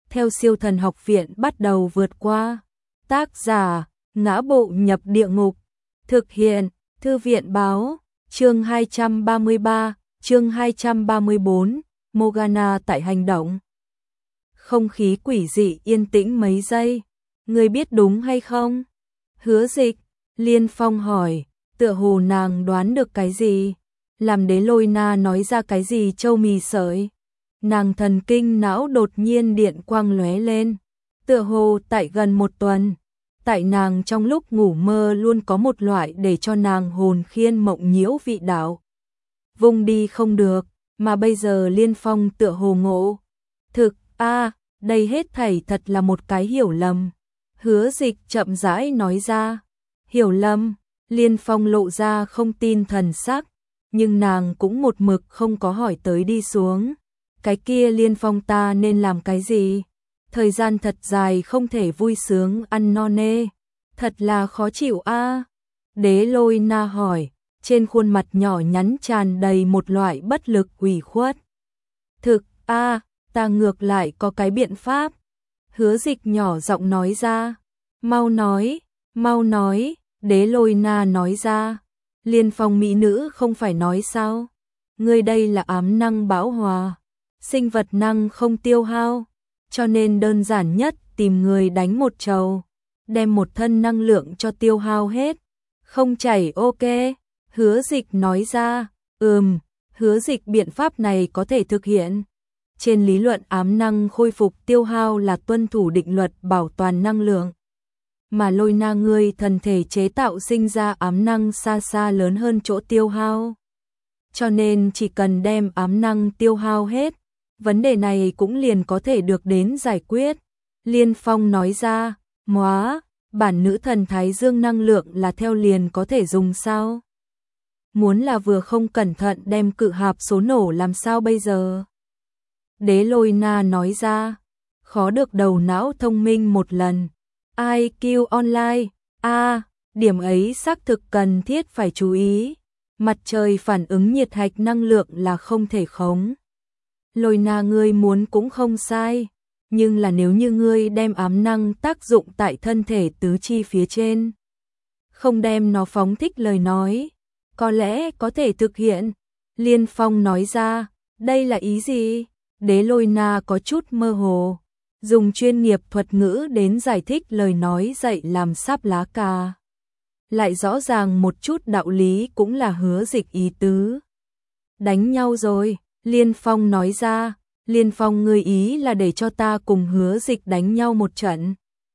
theo Siêu Thần Học Viện bắt đầu vượt qua. Tác giả: Ngã Bộ Nhập Địa Ngục. Thực hiện: Thư viện báo. Chương 233, chương 234, Morgana tại hành động. Không khí quỷ dị yên tĩnh mấy giây. Ngươi biết đúng hay không? Hứa Dịch, Liên Phong hỏi, tựa hồ nàng đoán được cái gì? Làm Đế Lôi Na nói ra cái gì châu mì sợi? Nàng thần kinh não đột nhiên điện quang lóe lên. Tựa hồ tại gần một tuần, tại nàng trong lúc ngủ mơ luôn có một loại để cho nàng hồn khiên mộng nhiễu vị đạo. Vùng đi không được, mà bây giờ Liên Phong tựa hồ ngộ. Thực, đây hết thảy thật là một cái hiểu lầm. Hứa Dịch chậm rãi nói ra. Hiểu lầm? Liên Phong lộ ra không tin thần sắc, nhưng nàng cũng một mực không có hỏi tới đi xuống. Cái kia Liên Phong ta nên làm cái gì? Thời gian thật dài không thể vui sướng ăn no nê. Thật là khó chịu a. Đế Lôi Na hỏi, trên khuôn mặt nhỏ nhắn tràn đầy một loại bất lực ủy khuất. Thực, ta ngược lại có cái biện pháp. Hứa Dịch nhỏ giọng nói ra. Mau nói, Đế Lôi Na nói ra. Liên Phong mỹ nữ không phải nói sao? Ngươi đây là ám năng bão hòa, sinh vật năng không tiêu hao, cho nên đơn giản nhất tìm người đánh một trầu, đem một thân năng lượng cho tiêu hao hết. Không chảy ok, Hứa Dịch nói ra. Hứa Dịch biện pháp này có thể thực hiện. Trên lý luận ám năng khôi phục tiêu hao là tuân thủ định luật bảo toàn năng lượng. Mà Lôi Na ngươi thần thể chế tạo sinh ra ám năng xa xa lớn hơn chỗ tiêu hao. Cho nên chỉ cần đem ám năng tiêu hao hết, vấn đề này cũng liền có thể được đến giải quyết. Liên Phong nói ra. Bản nữ thần Thái Dương năng lượng là theo liền có thể dùng sao? Muốn là vừa không cẩn thận đem cự hạp số nổ làm sao bây giờ? Đế Lôi Na nói ra. Khó được đầu não thông minh một lần. IQ online, điểm ấy xác thực cần thiết phải chú ý. Mặt trời phản ứng nhiệt hạch năng lượng là không thể khống. Lôi Na ngươi muốn cũng không sai, nhưng là nếu như ngươi đem ám năng tác dụng tại thân thể tứ chi phía trên, không đem nó phóng thích lời nói, có lẽ có thể thực hiện. Liên Phong nói ra. Đây là ý gì? Đế Lôi Na có chút mơ hồ, dùng chuyên nghiệp thuật ngữ đến giải thích lời nói dạy làm sáp lá cà. Lại rõ ràng một chút đạo lý cũng là Hứa Dịch ý tứ. Đánh nhau rồi, Liên Phong nói ra. Liên Phong ngươi ý là để cho ta cùng Hứa Dịch đánh nhau một trận.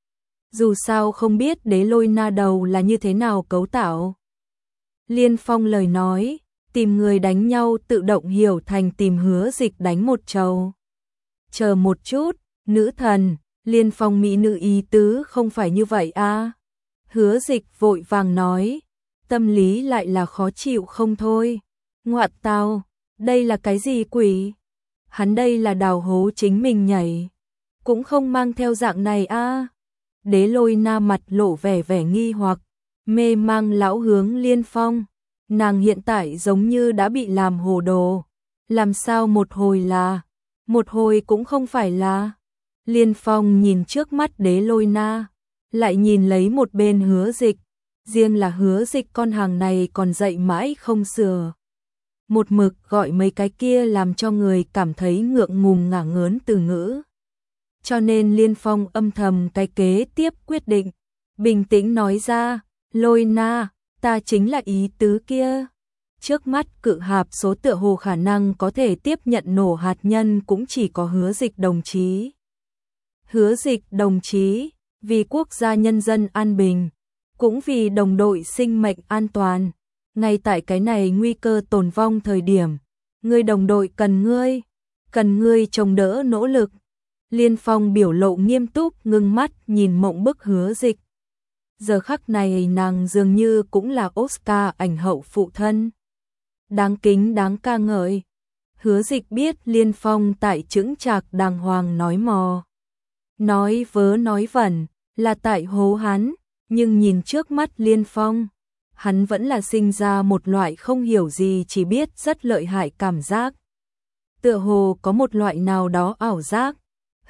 Dù sao không biết Đế Lôi Na đầu là như thế nào cấu tạo. Liên Phong lời nói, tìm người đánh nhau tự động hiểu thành tìm Hứa Dịch đánh một trầu. Chờ một chút, nữ thần, Liên Phong mỹ nữ ý tứ không phải như vậy a. Hứa Dịch vội vàng nói, tâm lý lại là khó chịu không thôi. Ngoạn tào, đây là cái gì quỷ? Hắn đây là đào hố chính mình nhảy, cũng không mang theo dạng này a. Đế Lôi Na mặt lộ vẻ nghi hoặc, mê mang lão hướng Liên Phong. Nàng hiện tại giống như đã bị làm hồ đồ. Làm sao một hồi là, một hồi cũng không phải là. Liên Phong nhìn trước mắt Đế Lôi Na, lại nhìn lấy một bên Hứa Dịch. Riêng là Hứa Dịch con hàng này còn dậy mãi không sửa. Một mực gọi mấy cái kia làm cho người cảm thấy ngượng ngùng ngả ngớn từ ngữ. Cho nên Liên Phong âm thầm cái kế tiếp quyết định, bình tĩnh nói ra. Lôi Na, ta chính là ý tứ kia. Trước mắt cự hạp số tựa hồ khả năng có thể tiếp nhận nổ hạt nhân cũng chỉ có Hứa Dịch đồng chí. Hứa Dịch đồng chí, vì quốc gia nhân dân an bình, cũng vì đồng đội sinh mệnh an toàn. Ngay tại cái này nguy cơ tồn vong thời điểm, ngươi đồng đội cần ngươi chống đỡ nỗ lực. Liên Phong biểu lộ nghiêm túc ngưng mắt nhìn mộng bức Hứa Dịch. Giờ khắc này nàng dường như cũng là Oscar ảnh hậu phụ thân. Đáng kính đáng ca ngợi. Hứa Dịch biết Liên Phong tại chững chạc đàng hoàng nói mò. Nói vớ nói vẩn, là tại hố hắn, nhưng nhìn trước mắt Liên Phong, hắn vẫn là sinh ra một loại không hiểu gì chỉ biết rất lợi hại cảm giác. Tựa hồ có một loại nào đó ảo giác.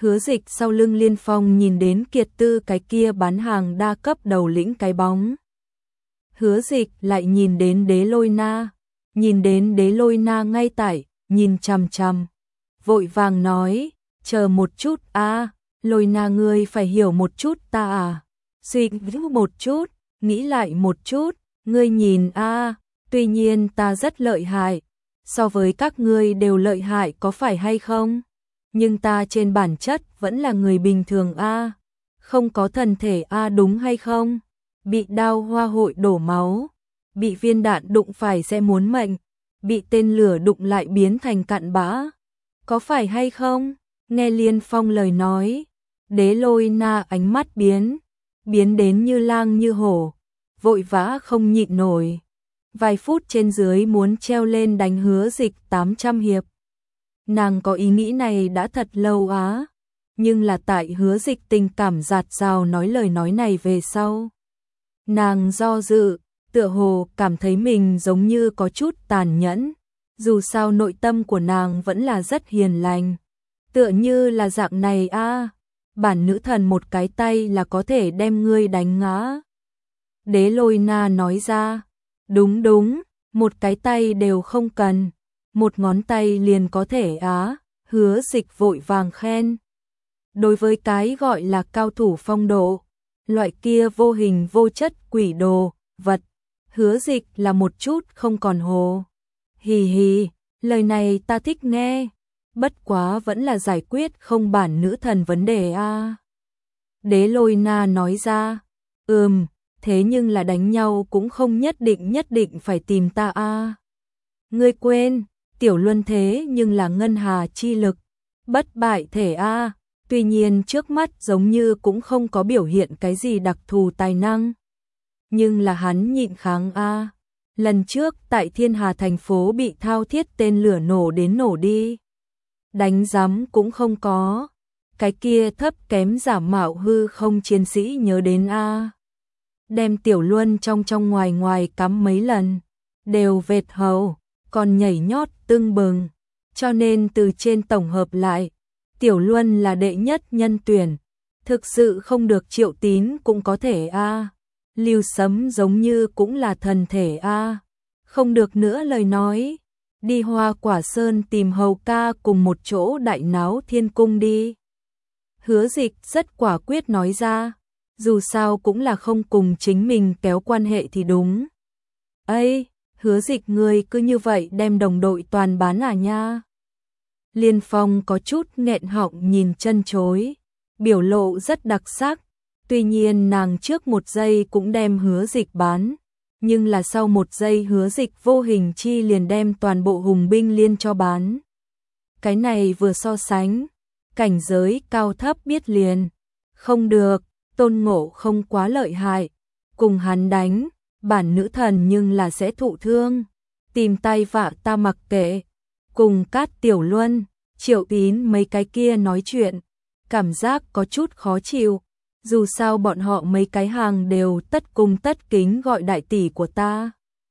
Hứa Dịch sau lưng Liên Phong nhìn đến Kiệt Tư cái kia bán hàng đa cấp đầu lĩnh cái bóng. Hứa Dịch lại nhìn đến Đế Lôi Na, nhìn đến Đế Lôi Na ngay tại, nhìn chằm chằm, vội vàng nói, chờ một chút a, Lôi Na ngươi phải hiểu một chút ta à, suy nghĩ một chút, nghĩ lại một chút, ngươi nhìn a, tuy nhiên ta rất lợi hại, so với các ngươi đều lợi hại có phải hay không? Nhưng ta trên bản chất vẫn là người bình thường a, không có thần thể a đúng hay không? Bị đao hoa hội đổ máu, bị viên đạn đụng phải sẽ muốn mệnh, bị tên lửa đụng lại biến thành cặn bã. Có phải hay không? Nghe Liên Phong lời nói, Đế Lôi Na ánh mắt biến đến như lang như hổ, vội vã không nhịn nổi. Vài phút trên dưới muốn treo lên đánh Hứa Dịch 800 hiệp. Nàng có ý nghĩ này đã thật lâu á, nhưng là tại Hứa Dịch tình cảm dạt dào nói lời nói này về sau. Nàng do dự, tựa hồ cảm thấy mình giống như có chút tàn nhẫn, dù sao nội tâm của nàng vẫn là rất hiền lành. Tựa như là dạng này a, bản nữ thần một cái tay là có thể đem ngươi đánh ngã. Đế Lôi Na nói ra, đúng đúng, một cái tay đều không cần, một ngón tay liền có thể á, Hứa Dịch vội vàng khen. Đối với cái gọi là cao thủ phong độ, loại kia vô hình vô chất quỷ đồ, vật, Hứa Dịch là một chút không còn hồ. Hì hì, lời này ta thích nghe, bất quá vẫn là giải quyết không bản nữ thần vấn đề a. Đế Lôi Na nói ra, thế nhưng là đánh nhau cũng không nhất định phải tìm ta a. Ngươi quên, tiểu luân thế nhưng là ngân hà chi lực, bất bại thể a, tuy nhiên trước mắt giống như cũng không có biểu hiện cái gì đặc thù tài năng. Nhưng là hắn nhịn kháng a. Lần trước tại Thiên Hà thành phố bị thao thiết tên lửa nổ đến nổ đi. Đánh giấm cũng không có. Cái kia thấp kém giả mạo hư không chiến sĩ nhớ đến a. Đem tiểu luân trong ngoài cắm mấy lần, đều vệt hầu, còn nhảy nhót tưng bừng. Cho nên từ trên tổng hợp lại, tiểu luân là đệ nhất nhân tuyển. Thực sự không được Triệu Tín cũng có thể a. Lưu Sấm giống như cũng là thần thể a. Không được nữa lời nói, đi Hoa Quả Sơn tìm Hầu ca cùng một chỗ đại náo thiên cung đi. Hứa Dịch rất quả quyết nói ra, dù sao cũng là không cùng chính mình kéo quan hệ thì đúng. Ây, Hứa Dịch ngươi cứ như vậy đem đồng đội toàn bán à nha. Liên Phong có chút nghẹn họng nhìn chân chối, biểu lộ rất đặc sắc. Tuy nhiên nàng trước một giây cũng đem Hứa Dịch bán, nhưng là sau một giây Hứa Dịch vô hình chi liền đem toàn bộ hùng binh liên cho bán. Cái này vừa so sánh, cảnh giới cao thấp biết liền. Không được, Tôn Ngộ không quá lợi hại, cùng hắn đánh, bản nữ thần nhưng là sẽ thụ thương. Tìm tay vạ ta mặc kệ, cùng Cát Tiểu Luân, Triệu Tín mấy cái kia nói chuyện, cảm giác có chút khó chịu. Dù sao bọn họ mấy cái hàng đều tất cung tất kính gọi đại tỷ của ta.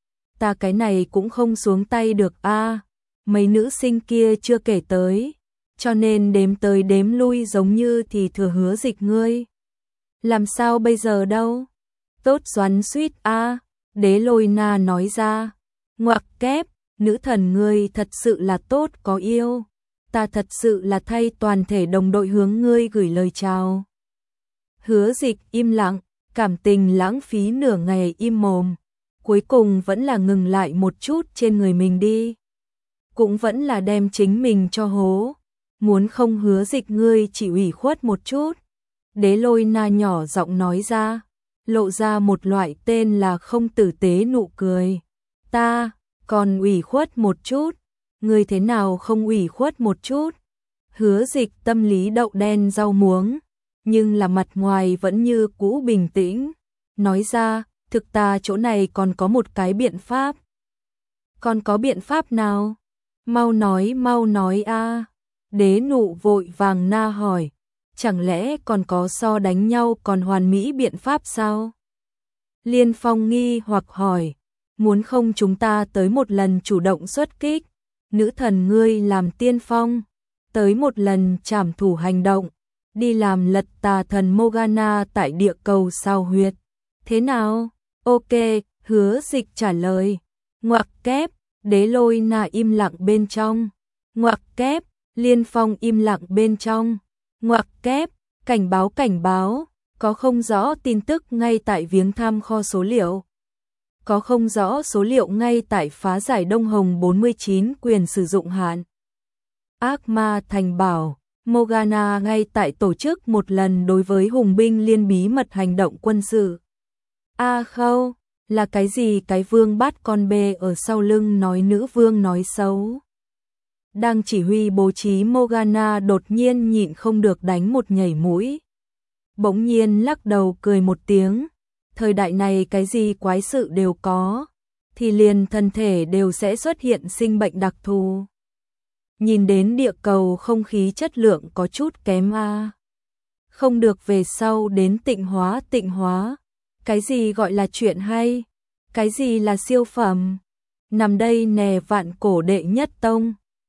Ta cái này cũng không xuống tay được a. Mấy nữ sinh kia chưa kể tới, cho nên đếm tới đếm lui giống như thì thừa Hứa Dịch ngươi. Làm sao bây giờ đâu? Tốt xoắn suýt a. Đế Lôi Na nói ra, ngoặc kép, nữ thần ngươi thật sự là tốt có yêu. Ta thật sự là thay toàn thể đồng đội hướng ngươi gửi lời chào. Hứa Dịch im lặng, cảm tình lãng phí nửa ngày im mồm, cuối cùng vẫn là ngừng lại một chút trên người mình đi. Cũng vẫn là đem chính mình cho hố, muốn không Hứa Dịch ngươi chỉ ủy khuất một chút. Đế Lôi Na nhỏ giọng nói ra, lộ ra một loại tên là không tử tế nụ cười. Ta, còn ủy khuất một chút, ngươi thế nào không ủy khuất một chút? Hứa Dịch tâm lý đậu đen rau muống, nhưng là mặt ngoài vẫn như cũ bình tĩnh, nói ra, thực ta chỗ này còn có một cái biện pháp. Còn có biện pháp nào? Mau nói a. Đế Nụ vội vàng na hỏi, chẳng lẽ còn có so đánh nhau còn hoàn mỹ biện pháp sao? Liên Phong nghi hoặc hỏi, muốn không chúng ta tới một lần chủ động xuất kích, nữ thần ngươi làm tiên phong, tới một lần trảm thủ hành động, đi làm lật tà thần Morgana tại địa cầu sao huyệt. Thế nào? Ok, Hứa Dịch trả lời. Ngoặc kép, Đế Lôi Na im lặng bên trong. Ngoặc kép, Liên Phong im lặng bên trong. Ngoặc kép, cảnh báo, có không rõ tin tức ngay tại viếng thăm kho số liệu. Có không rõ số liệu ngay tại phá giải Đông Hồng 49 quyền sử dụng hạn. Ác Ma Thành bảo, Morgana ngay tại tổ chức một lần đối với hùng binh liên bí mật hành động quân sự. Khâu, là cái gì? Cái vương bắt con bê ở sau lưng nói nữ vương nói xấu. Đang chỉ huy bố trí Morgana đột nhiên nhịn không được đánh một nhảy mũi. Bỗng nhiên lắc đầu cười một tiếng. Thời đại này cái gì quái sự đều có, thì liền thân thể đều sẽ xuất hiện sinh bệnh đặc thù. Nhìn đến địa cầu không khí chất lượng có chút kém a. Không được về sau đến tịnh hóa. Cái gì gọi là chuyện hay? Cái gì là siêu phẩm? Nằm đây nè vạn cổ đệ nhất tông.